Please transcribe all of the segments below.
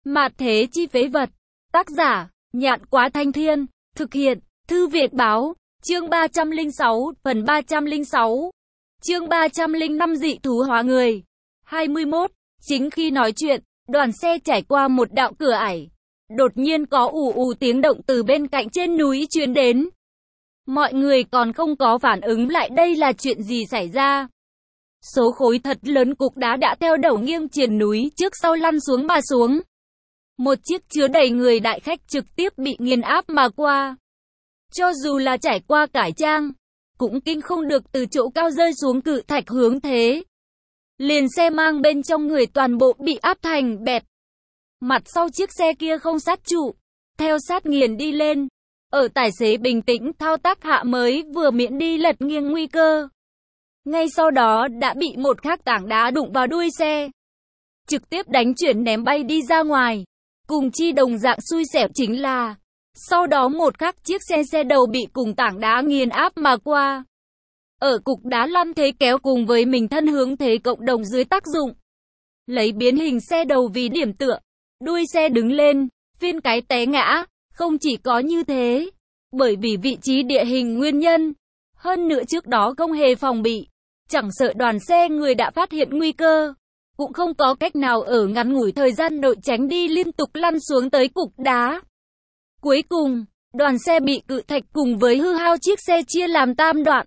Mạt thế chi phế vật. Tác giả, Nhạn Quá Thanh Thiên. Thực hiện, Thư Việt Báo. Chương 306, phần 306. Chương 305 dị thú hóa người. 21. Chính khi nói chuyện, đoàn xe trải qua một đạo cửa ải. Đột nhiên có ù ù tiếng động từ bên cạnh trên núi truyền đến. Mọi người còn không có phản ứng lại đây là chuyện gì xảy ra. Số khối thật lớn cục đá đã theo đầu nghiêng triền núi trước sau lăn xuống mà xuống. Một chiếc chứa đầy người đại khách trực tiếp bị nghiền áp mà qua. Cho dù là trải qua cải trang, cũng kinh không được từ chỗ cao rơi xuống cự thạch hướng thế. Liền xe mang bên trong người toàn bộ bị áp thành bẹp. Mặt sau chiếc xe kia không sát trụ, theo sát nghiền đi lên. Ở tài xế bình tĩnh thao tác hạ mới vừa miễn đi lật nghiêng nguy cơ. Ngay sau đó đã bị một khắc tảng đá đụng vào đuôi xe. Trực tiếp đánh chuyển ném bay đi ra ngoài. Cùng chi đồng dạng xui xẻo chính là, sau đó một khắc chiếc xe đầu bị cùng tảng đá nghiền áp mà qua. Ở cục đá lăn thế kéo cùng với mình thân hướng thế cộng đồng dưới tác dụng. Lấy biến hình xe đầu vì điểm tựa, đuôi xe đứng lên, phiên cái té ngã. Không chỉ có như thế, bởi vì vị trí địa hình nguyên nhân, hơn nữa trước đó không hề phòng bị, chẳng sợ đoàn xe người đã phát hiện nguy cơ, cũng không có cách nào ở ngắn ngủi thời gian đội tránh đi liên tục lăn xuống tới cục đá. Cuối cùng, đoàn xe bị cự thạch cùng với hư hao chiếc xe chia làm tam đoạn.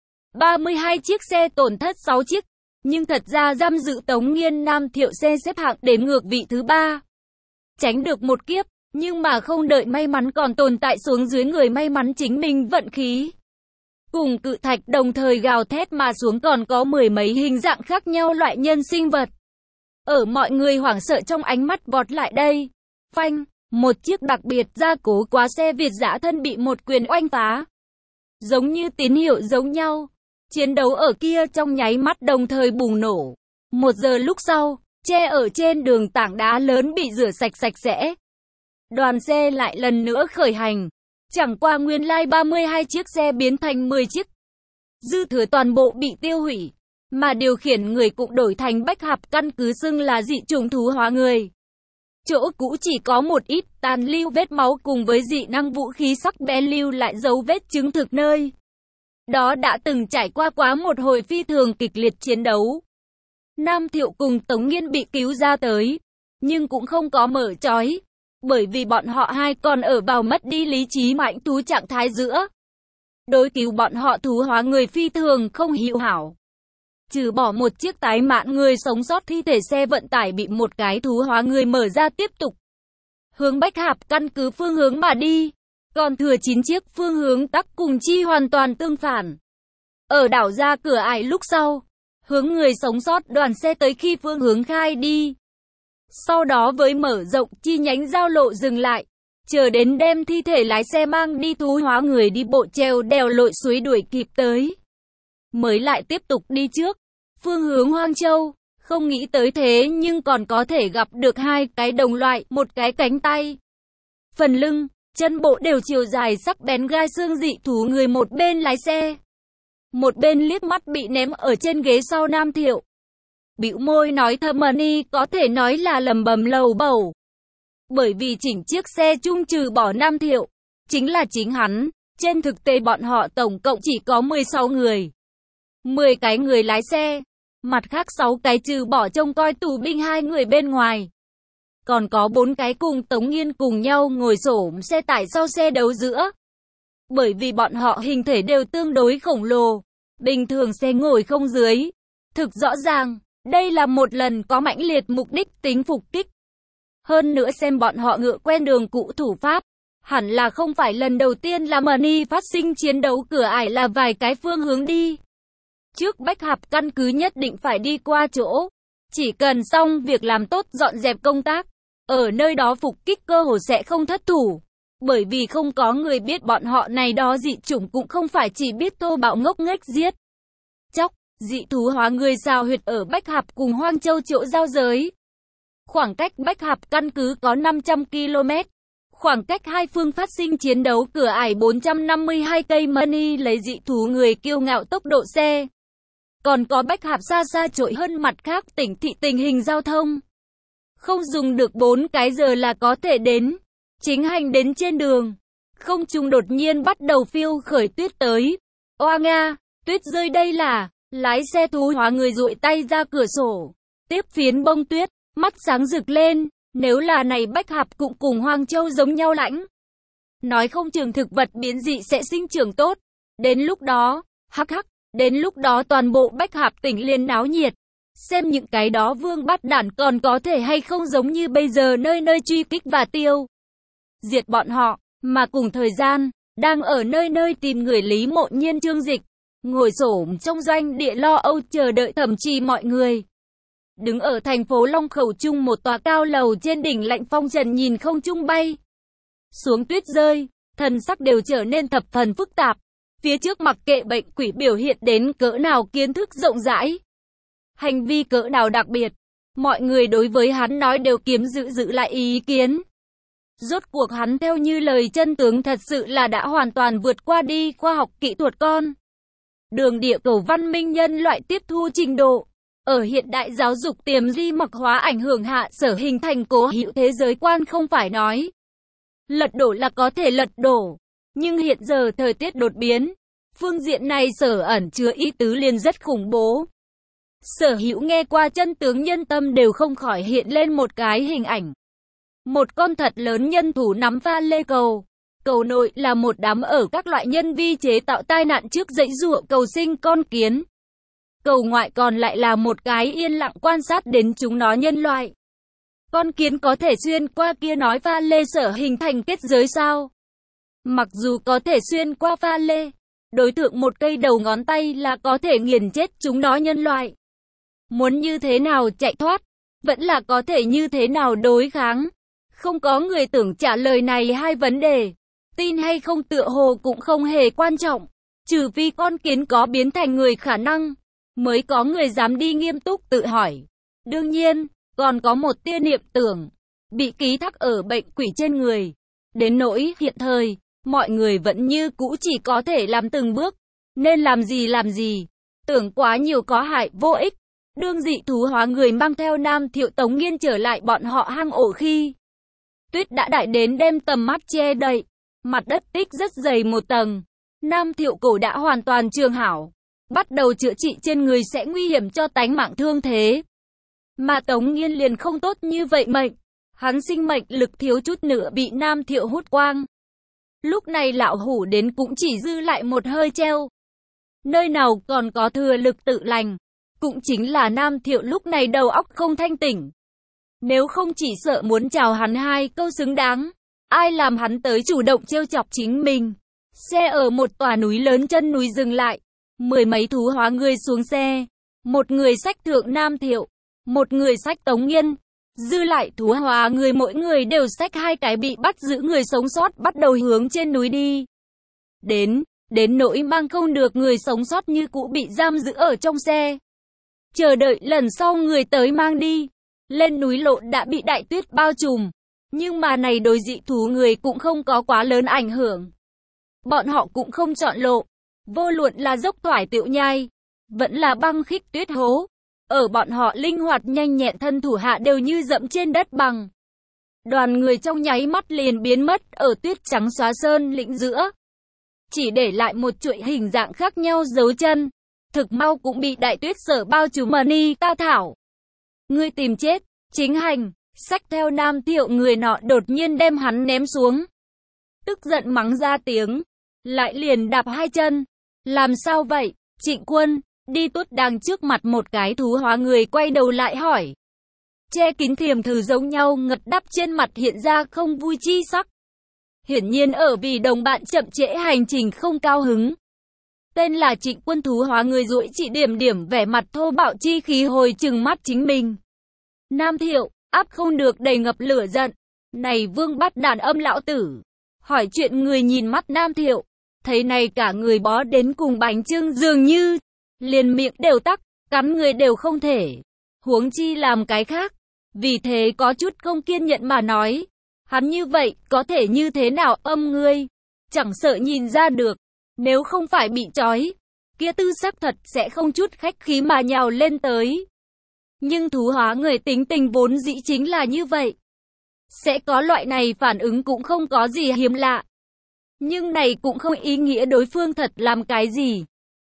32 chiếc xe tổn thất 6 chiếc, nhưng thật ra giam giữ Tống Nghiên Nam Thiệu xe xếp hạng đếm ngược vị thứ 3. Tránh được một kiếp. Nhưng mà không đợi may mắn còn tồn tại xuống dưới người may mắn chính mình vận khí. Cùng cự thạch đồng thời gào thét mà xuống còn có mười mấy hình dạng khác nhau loại nhân sinh vật. Ở mọi người hoảng sợ trong ánh mắt vọt lại đây. Phanh, một chiếc đặc biệt gia cố quá xe Việt dã thân bị một quyền oanh phá. Giống như tín hiệu giống nhau. Chiến đấu ở kia trong nháy mắt đồng thời bùng nổ. 1 giờ lúc sau, che ở trên đường tảng đá lớn bị rửa sạch sạch sẽ. Đoàn xe lại lần nữa khởi hành. Chẳng qua nguyên lai 32 chiếc xe biến thành 10 chiếc. Dư thừa toàn bộ bị tiêu hủy. Mà điều khiển người cũng đổi thành Bách Hạp căn cứ xưng là dị chủng thú hóa người. Chỗ cũ chỉ có một ít tàn lưu vết máu cùng với dị năng vũ khí sắc bén lưu lại dấu vết chứng thực nơi. Đó đã từng trải qua quá một hồi phi thường kịch liệt chiến đấu. Nam Thiệu cùng Tống Nghiên bị cứu ra tới. Nhưng cũng không có mở trói. Bởi vì bọn họ hai còn ở vào mất đi lý trí mãnh thú trạng thái giữa. Đối cứu bọn họ thú hóa người phi thường không hữu hảo. Trừ bỏ một chiếc tái mạn người sống sót thi thể xe vận tải bị một cái thú hóa người mở ra tiếp tục. Hướng Bách Hạp căn cứ phương hướng mà đi. Còn thừa 9 chiếc phương hướng tắc cùng chi hoàn toàn tương phản. Ở đảo ra cửa ải lúc sau. Hướng người sống sót đoàn xe tới khi phương hướng khai đi. Sau đó với mở rộng chi nhánh giao lộ dừng lại, chờ đến đem thi thể lái xe mang đi thú hóa người đi bộ treo đèo lội suối đuổi kịp tới. Mới lại tiếp tục đi trước, phương hướng Hoang Châu, không nghĩ tới thế nhưng còn có thể gặp được hai cái đồng loại, một cái cánh tay. Phần lưng, chân bộ đều chiều dài sắc bén gai xương dị thú người một bên lái xe. Một bên liếc mắt bị ném ở trên ghế sau Nam Thiệu. Bĩu môi nói thầm Mani có thể nói là lầm bầm lầu bầu. Bởi vì chỉnh chiếc xe chung trừ bỏ Nam Thiệu, chính là chính hắn. Trên thực tế bọn họ tổng cộng chỉ có 16 người. 10 cái người lái xe, mặt khác 6 cái trừ bỏ trông coi tù binh 2 người bên ngoài. Còn có 4 cái cùng Tống Nghiên cùng nhau ngồi xổm xe tải sau xe đấu giữa. Bởi vì bọn họ hình thể đều tương đối khổng lồ, bình thường xe ngồi không dưới. Thực rõ ràng. Đây là một lần có mãnh liệt mục đích tính phục kích. Hơn nữa xem bọn họ ngựa quen đường cũ thủ pháp. Hẳn là không phải lần đầu tiên là Mani phát sinh chiến đấu cửa ải là vài cái phương hướng đi. Trước Bách Hạp căn cứ nhất định phải đi qua chỗ. Chỉ cần xong việc làm tốt dọn dẹp công tác. Ở nơi đó phục kích cơ hồ sẽ không thất thủ. Bởi vì không có người biết bọn họ này đó dị chủng cũng không phải chỉ biết thô bạo ngốc nghếch giết. Chóc. Dị thú hóa người xào huyệt ở Bách Hạp cùng Hoang Châu chỗ giao giới. Khoảng cách Bách Hạp căn cứ có 500 km. Khoảng cách hai phương phát sinh chiến đấu cửa ải 452 cây Mani lấy dị thú người kiêu ngạo tốc độ xe. Còn có Bách Hạp xa xa trội hơn mặt khác tỉnh thị tình hình giao thông. Không dùng được 4 cái giờ là có thể đến. Chính hành đến trên đường. Không trung đột nhiên bắt đầu phiêu khởi tuyết tới. Oa nga, tuyết rơi đây là. Lái xe thú hóa người dụi tay ra cửa sổ. Tiếp phiến bông tuyết, mắt sáng rực lên. Nếu là này bách hợp cũng cùng Hoang Châu giống nhau lãnh. Nói không chừng thực vật biến dị sẽ sinh trưởng tốt. Đến lúc đó, hắc hắc, đến lúc đó toàn bộ bách hợp tỉnh liền náo nhiệt. Xem những cái đó vương bắt đản còn có thể hay không giống như bây giờ nơi nơi truy kích và tiêu diệt bọn họ, mà cùng thời gian, đang ở nơi nơi tìm người Lý Mộ Nhiên Trương Dịch, ngồi xổm trong doanh địa lo âu chờ đợi thẩm trì mọi người. Đứng ở thành phố Long Khẩu Trung một tòa cao lầu trên đỉnh lạnh phong trần nhìn không trung bay xuống tuyết rơi, thần sắc đều trở nên thập phần phức tạp. Phía trước mặc kệ bệnh quỷ biểu hiện đến cỡ nào kiến thức rộng rãi, hành vi cỡ nào đặc biệt, mọi người đối với hắn nói đều kiếm giữ lại ý kiến. Rốt cuộc hắn theo như lời chân tướng thật sự là đã hoàn toàn vượt qua đi khoa học kỹ thuật con đường địa cầu văn minh nhân loại tiếp thu trình độ. Ở hiện đại giáo dục tiềm di mặc hóa ảnh hưởng hạ sở hình thành cố hữu thế giới quan không phải nói lật đổ là có thể lật đổ. Nhưng hiện giờ thời tiết đột biến, phương diện này sở ẩn chứa ý tứ liền rất khủng bố. Sở hữu nghe qua chân tướng nhân tâm đều không khỏi hiện lên một cái hình ảnh. Một con thật lớn nhân thủ nắm pha lê cầu. Cầu nội là một đám ở các loại nhân vi chế tạo tai nạn trước dãy giụa cầu sinh con kiến. Cầu ngoại còn lại là một cái yên lặng quan sát đến chúng nó nhân loại. Con kiến có thể xuyên qua kia nói pha lê sở hình thành kết giới sao? Mặc dù có thể xuyên qua pha lê, đối tượng một cây đầu ngón tay là có thể nghiền chết chúng nó nhân loại. Muốn như thế nào chạy thoát, vẫn là có thể như thế nào đối kháng. Không có người tưởng trả lời này hai vấn đề. Tin hay không tựa hồ cũng không hề quan trọng. Trừ phi con kiến có biến thành người khả năng, mới có người dám đi nghiêm túc tự hỏi. Đương nhiên, còn có một tia niệm tưởng, bị ký thác ở bệnh quỷ trên người. Đến nỗi hiện thời, mọi người vẫn như cũ chỉ có thể làm từng bước. Nên làm gì. Tưởng quá nhiều có hại vô ích. Đương dị thú hóa người mang theo Nam Thiệu Tống Nghiên trở lại bọn họ hang ổ khi tuyết đã đại đến đem tầm mắt che đậy. Mặt đất tích rất dày một tầng. Nam Thiệu cổ đã hoàn toàn trường hảo. Bắt đầu chữa trị trên người sẽ nguy hiểm cho tánh mạng thương thế. Mà Tống Nghiên liền không tốt như vậy mệnh. Hắn sinh mệnh lực thiếu chút nữa bị Nam Thiệu hút quang. Lúc này lão hủ đến cũng chỉ dư lại một hơi treo. Nơi nào còn có thừa lực tự lành. Cũng chính là Nam Thiệu lúc này đầu óc không thanh tỉnh. Nếu không chỉ sợ muốn chào hắn hai câu xứng đáng. Ai làm hắn tới chủ động trêu chọc chính mình. Xe ở một tòa núi lớn chân núi dừng lại. 10 mấy thú hóa người xuống xe. Một người xách thượng Nam Thiệu. Một người xách Tống Nghiên. Dư lại thú hóa người mỗi người đều xách hai cái bị bắt giữ người sống sót bắt đầu hướng trên núi đi. Đến nỗi mang không được người sống sót như cũ bị giam giữ ở trong xe. Chờ đợi lần sau người tới mang đi. Lên núi lộ đã bị đại tuyết bao trùm. Nhưng mà này đối dị thú người cũng không có quá lớn ảnh hưởng. Bọn họ cũng không chọn lộ. Vô luận là dốc thoải tiểu nhai, vẫn là băng khích tuyết hố. Ở bọn họ linh hoạt nhanh nhẹn thân thủ hạ đều như dẫm trên đất bằng. Đoàn người trong nháy mắt liền biến mất ở tuyết trắng xóa sơn lĩnh giữa. Chỉ để lại một chuỗi hình dạng khác nhau dấu chân. Thực mau cũng bị đại tuyết sở bao trùm mờ ni ta thảo. Ngươi tìm chết, chính hành, xách theo Nam Thiệu người nọ đột nhiên đem hắn ném xuống. Tức giận mắng ra tiếng, lại liền đạp hai chân. Làm sao vậy, Trịnh Quân? Đi tuốt đang trước mặt một cái thú hóa người quay đầu lại hỏi. Che kín thiềm thử giống nhau ngật đắp trên mặt hiện ra không vui chi sắc. Hiển nhiên ở vì đồng bạn chậm trễ hành trình không cao hứng. Tên là Trịnh Quân thú hóa người duỗi chỉ điểm vẻ mặt thô bạo chi khí hồi trừng mắt chính mình. Nam Thiệu, áp không được đầy ngập lửa giận. Này vương bắt đàn âm lão tử. Hỏi chuyện người nhìn mắt Nam Thiệu. Thấy này cả người bó đến cùng bánh chưng dường như. Liền miệng đều tắc, cắn người đều không thể. Huống chi làm cái khác. Vì thế có chút không kiên nhẫn mà nói. Hắn như vậy, có thể như thế nào âm ngươi? Chẳng sợ nhìn ra được. Nếu không phải bị trói, kia tư sắc thật sẽ không chút khách khí mà nhào lên tới. Nhưng thú hóa người tính tình vốn dĩ chính là như vậy. Sẽ có loại này phản ứng cũng không có gì hiếm lạ. Nhưng này cũng không ý nghĩa đối phương thật làm cái gì.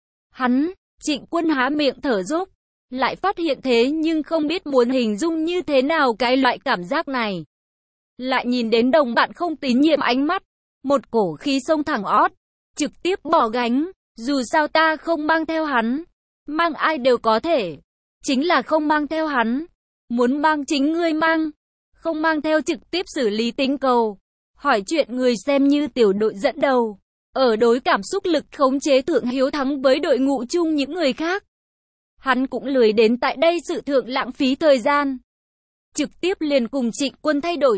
Trịnh Quân há miệng thở dốc, lại phát hiện thế nhưng không biết muốn hình dung như thế nào cái loại cảm giác này. Lại nhìn đến đồng bạn không tín nhiệm ánh mắt, một cổ khí xông thẳng ót, trực tiếp bỏ gánh, dù sao ta không mang theo hắn, mang ai đều có thể, chính là không mang theo hắn, muốn mang chính ngươi mang, không mang theo trực tiếp xử lý tính cầu, hỏi chuyện người xem như tiểu đội dẫn đầu, ở đối cảm xúc lực khống chế thượng hiếu thắng với đội ngũ chung những người khác. Hắn cũng lười đến tại đây sự thượng lãng phí thời gian. Trực tiếp liền cùng Trịnh Quân thay đổi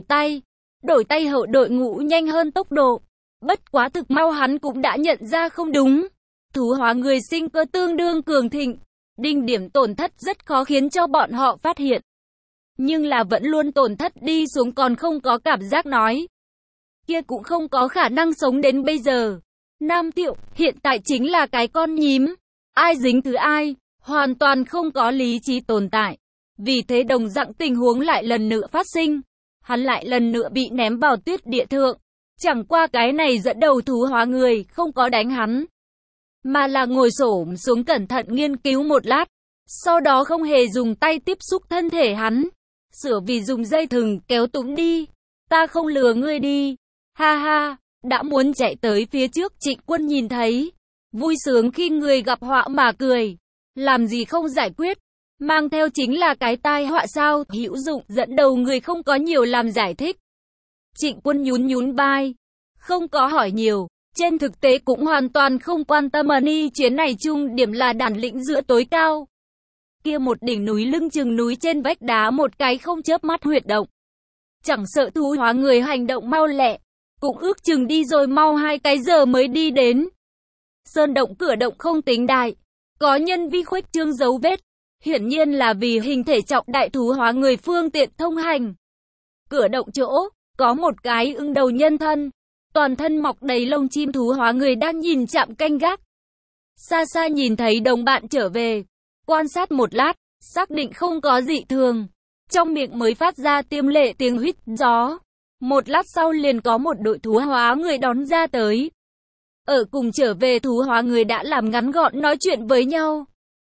tay hậu đội ngũ nhanh hơn tốc độ. Bất quá thực mau hắn cũng đã nhận ra không đúng. Thú hóa người sinh cơ tương đương cường thịnh. Đỉnh điểm tổn thất rất khó khiến cho bọn họ phát hiện. Nhưng là vẫn luôn tổn thất đi xuống còn không có cảm giác nói. Kia cũng không có khả năng sống đến bây giờ. Nam Tiệu hiện tại chính là cái con nhím. Ai dính thứ ai, hoàn toàn không có lý trí tồn tại. Vì thế đồng dạng tình huống lại lần nữa phát sinh. Hắn lại lần nữa bị ném vào tuyết địa thượng. Chẳng qua cái này dẫn đầu thú hóa người không có đánh hắn, mà là ngồi xổm xuống cẩn thận nghiên cứu một lát. Sau đó không hề dùng tay tiếp xúc thân thể hắn. Sửa vì dùng dây thừng kéo túm đi. Ta không lừa ngươi đi. Ha ha, đã muốn chạy tới phía trước Trịnh Quân nhìn thấy. Vui sướng khi người gặp họa mà cười. Làm gì không giải quyết. Mang theo chính là cái tai họa sao, hữu dụng, dẫn đầu người không có nhiều làm giải thích. Trịnh Quân nhún nhún vai, không có hỏi nhiều, trên thực tế cũng hoàn toàn không quan tâm đi chuyến này chung điểm là bản lĩnh giữa tối cao. Kia một đỉnh núi lưng chừng núi trên vách đá một cái không chớp mắt huyệt động. Chẳng sợ thú hóa người hành động mau lẹ, cũng ước chừng đi rồi mau 2 cái giờ mới đi đến. Sơn động cửa động không tính đại, có nhân vi khuếch trương dấu vết. Hiển nhiên là vì hình thể trọng đại thú hóa người phương tiện thông hành. Cửa động chỗ, có một cái ưng đầu nhân thân. Toàn thân mọc đầy lông chim thú hóa người đang nhìn chạm canh gác. Xa xa nhìn thấy đồng bạn trở về. Quan sát một lát, xác định không có dị thường. Trong miệng mới phát ra tiêm lệ tiếng huýt gió. Một lát sau liền có một đội thú hóa người đón ra tới. Ở cùng trở về thú hóa người đã làm ngắn gọn nói chuyện với nhau.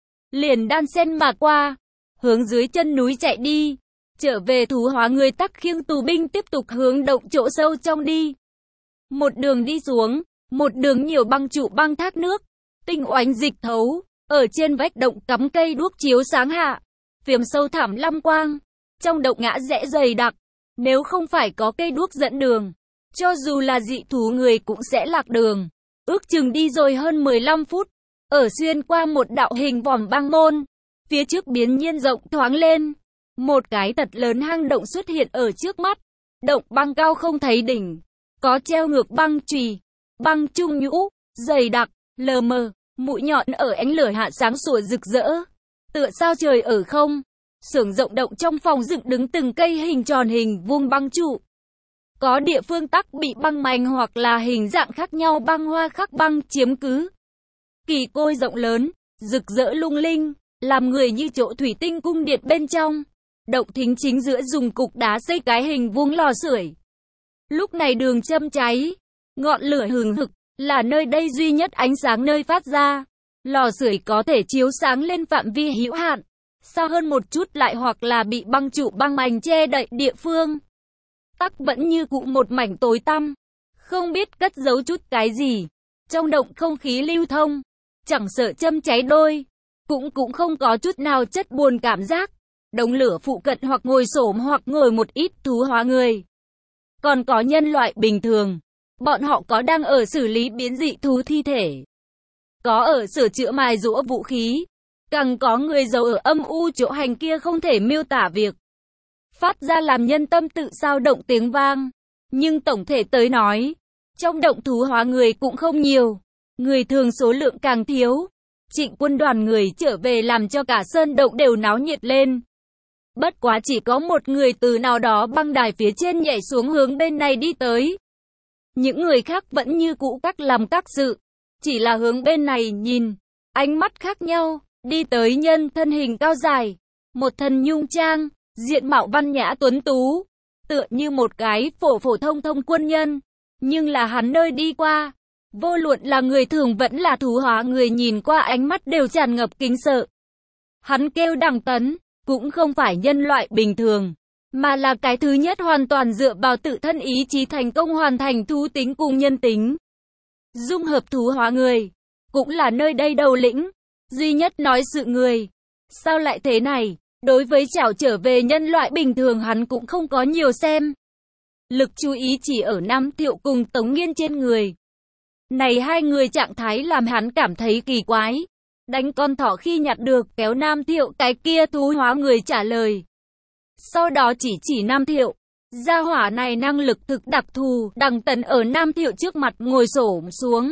Liền đan sen mà qua, hướng dưới chân núi chạy đi. Trở về thú hóa người tắc khiêng tù binh tiếp tục hướng động chỗ sâu trong đi. Một đường đi xuống, một đường nhiều băng trụ băng thác nước, tinh oánh dịch thấu, ở trên vách động cắm cây đuốc chiếu sáng hạ, phiếm sâu thẳm lam quang, trong động ngã rẽ dày đặc, nếu không phải có cây đuốc dẫn đường, cho dù là dị thú người cũng sẽ lạc đường. Ước chừng đi rồi hơn 15 phút, ở xuyên qua một đạo hình vòm băng môn, phía trước biến nhiên rộng thoáng lên, một cái thật lớn hang động xuất hiện ở trước mắt, động băng cao không thấy đỉnh, có treo ngược băng chùy, băng trung nhũ, dày đặc, lờ mờ, mũi nhọn ở ánh lửa hạ sáng sủa rực rỡ, tựa sao trời ở không. Xưởng rộng động trong phòng dựng đứng từng cây hình tròn hình vuông băng trụ. Có địa phương tắc bị băng mảnh hoặc là hình dạng khác nhau băng hoa khắc băng chiếm cứ. Kỳ côi rộng lớn, rực rỡ lung linh, làm người như chỗ thủy tinh cung điện bên trong. Động thính chính giữa dùng cục đá xây cái hình vuông lò sưởi. Lúc này đường châm cháy, ngọn lửa hừng hực, là nơi đây duy nhất ánh sáng nơi phát ra. Lò sưởi có thể chiếu sáng lên phạm vi hữu hạn, xa hơn một chút lại hoặc là bị băng trụ băng mảnh che đậy địa phương. Tắc vẫn như cũ một mảnh tối tăm, không biết cất giấu chút cái gì. Trong động không khí lưu thông, chẳng sợ châm cháy đôi, cũng không có chút nào chất buồn cảm giác. Đống lửa phụ cận hoặc ngồi xổm hoặc ngồi một ít thú hóa người. Còn có nhân loại bình thường, bọn họ có đang ở xử lý biến dị thú thi thể, có ở sửa chữa mài giũa vũ khí, càng có người giấu ở âm u chỗ hành kia không thể miêu tả việc. Phát ra làm nhân tâm tự sao động tiếng vang. Nhưng tổng thể tới nói, trong động thú hóa người cũng không nhiều, người thường số lượng càng thiếu. Trịnh Quân đoàn người trở về làm cho cả sơn động đều náo nhiệt lên. Bất quá chỉ có một người từ nào đó băng đài phía trên nhảy xuống hướng bên này đi tới. Những người khác vẫn như cũ các làm các sự, chỉ là hướng bên này nhìn, ánh mắt khác nhau. Đi tới nhân thân hình cao dài, một thân nhung trang, diện mạo văn nhã tuấn tú, tựa như một cái phổ phổ thông thông quân nhân. Nhưng là hắn nơi đi qua, vô luận là người thường vẫn là thú hóa người nhìn qua ánh mắt đều tràn ngập kính sợ. Hắn kêu Đằng Tấn, cũng không phải nhân loại bình thường, mà là cái thứ nhất hoàn toàn dựa vào tự thân ý chí thành công hoàn thành thú tính cùng nhân tính. Dung hợp thú hóa người, cũng là nơi đây đầu lĩnh, duy nhất nói sự người. Sao lại thế này? Đối với chảo trở về nhân loại bình thường hắn cũng không có nhiều xem. Lực chú ý chỉ ở Nam Thiệu cùng Tống Nghiên trên người. Này hai người trạng thái làm hắn cảm thấy kỳ quái. Đánh con thỏ khi nhặt được kéo Nam Thiệu cái kia thú hóa người trả lời. Sau đó chỉ Nam Thiệu. Gia hỏa này năng lực thực đặc thù, Đằng Tấn ở Nam Thiệu trước mặt ngồi xổm xuống.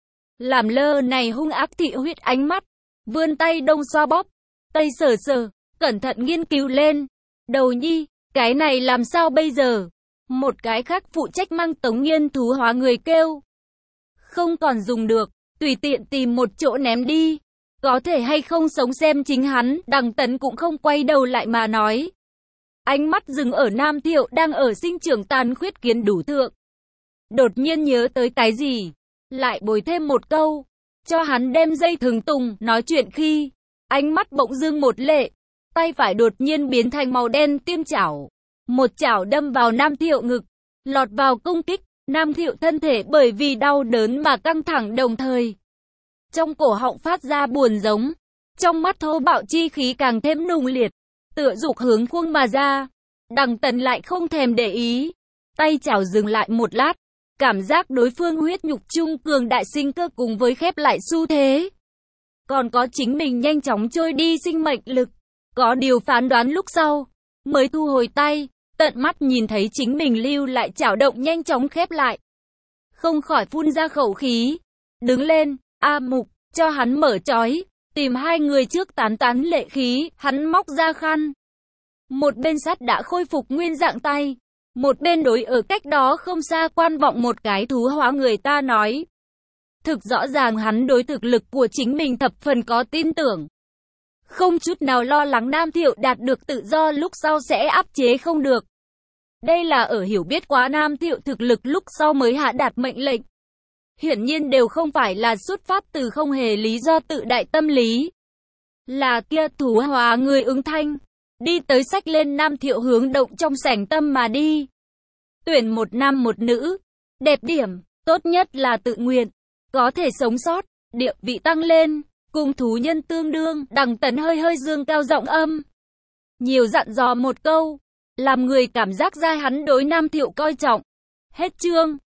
Làm lơ này hung ác thị huyết ánh mắt, vươn tay đông xoa bóp, tay sờ sờ, cẩn thận nghiên cứu lên. Đầu nhi, cái này làm sao bây giờ? Một cái khác phụ trách mang Tống Nghiên thú hóa người kêu. Không còn dùng được, tùy tiện tìm một chỗ ném đi. Có thể hay không sống xem chính hắn, Đằng Tấn cũng không quay đầu lại mà nói. Ánh mắt dừng ở Nam Thiệu đang ở sinh trưởng tàn khuyết kiến đủ thượng. Đột nhiên nhớ tới cái gì? Lại bồi thêm một câu. Cho hắn đem dây thừng tùng, nói chuyện khi. Ánh mắt bỗng dưng một lệ. Tay phải đột nhiên biến thành màu đen tiêm chảo. Một chảo đâm vào Nam Thiệu ngực. Lọt vào công kích. Nam Thiệu thân thể bởi vì đau đớn mà căng thẳng đồng thời. Trong cổ họng phát ra buồn giống. Trong mắt thô bạo chi khí càng thêm nung liệt. Tựa dục hướng khuông mà ra. Đằng Tấn lại không thèm để ý. Tay chảo dừng lại một lát. Cảm giác đối phương huyết nhục chung cường đại sinh cơ cùng với khép lại xu thế. Còn có chính mình nhanh chóng trôi đi sinh mệnh lực. Có điều phán đoán lúc sau. Mới thu hồi tay. Tận mắt nhìn thấy chính mình lưu lại chảo động nhanh chóng khép lại. Không khỏi phun ra khẩu khí. Đứng lên, A Mục, cho hắn mở trói. Tìm hai người trước tán tán lệ khí, hắn móc ra khăn. Một bên sắt đã khôi phục nguyên dạng tay. Một bên đối ở cách đó không xa quan vọng một cái thú hóa người ta nói. Thực rõ ràng hắn đối thực lực của chính mình thập phần có tin tưởng. Không chút nào lo lắng Nam Thiệu đạt được tự do lúc sau sẽ áp chế không được. Đây là ở hiểu biết quá Nam Thiệu thực lực lúc sau mới hạ đạt mệnh lệnh. Hiển nhiên đều không phải là xuất phát từ không hề lý do tự đại tâm lý. Là kia thú hóa người ứng thanh. Đi tới xách lên Nam Thiệu hướng động trong sảnh tâm mà đi. Tuyển một nam một nữ. Đẹp điểm, tốt nhất là tự nguyện. Có thể sống sót, địa vị tăng lên. Cùng thú nhân tương đương, Đằng Tấn hơi hơi dương cao giọng âm. Nhiều dặn dò một câu. Làm người cảm giác ra hắn đối Nam Thiệu coi trọng. Hết chương.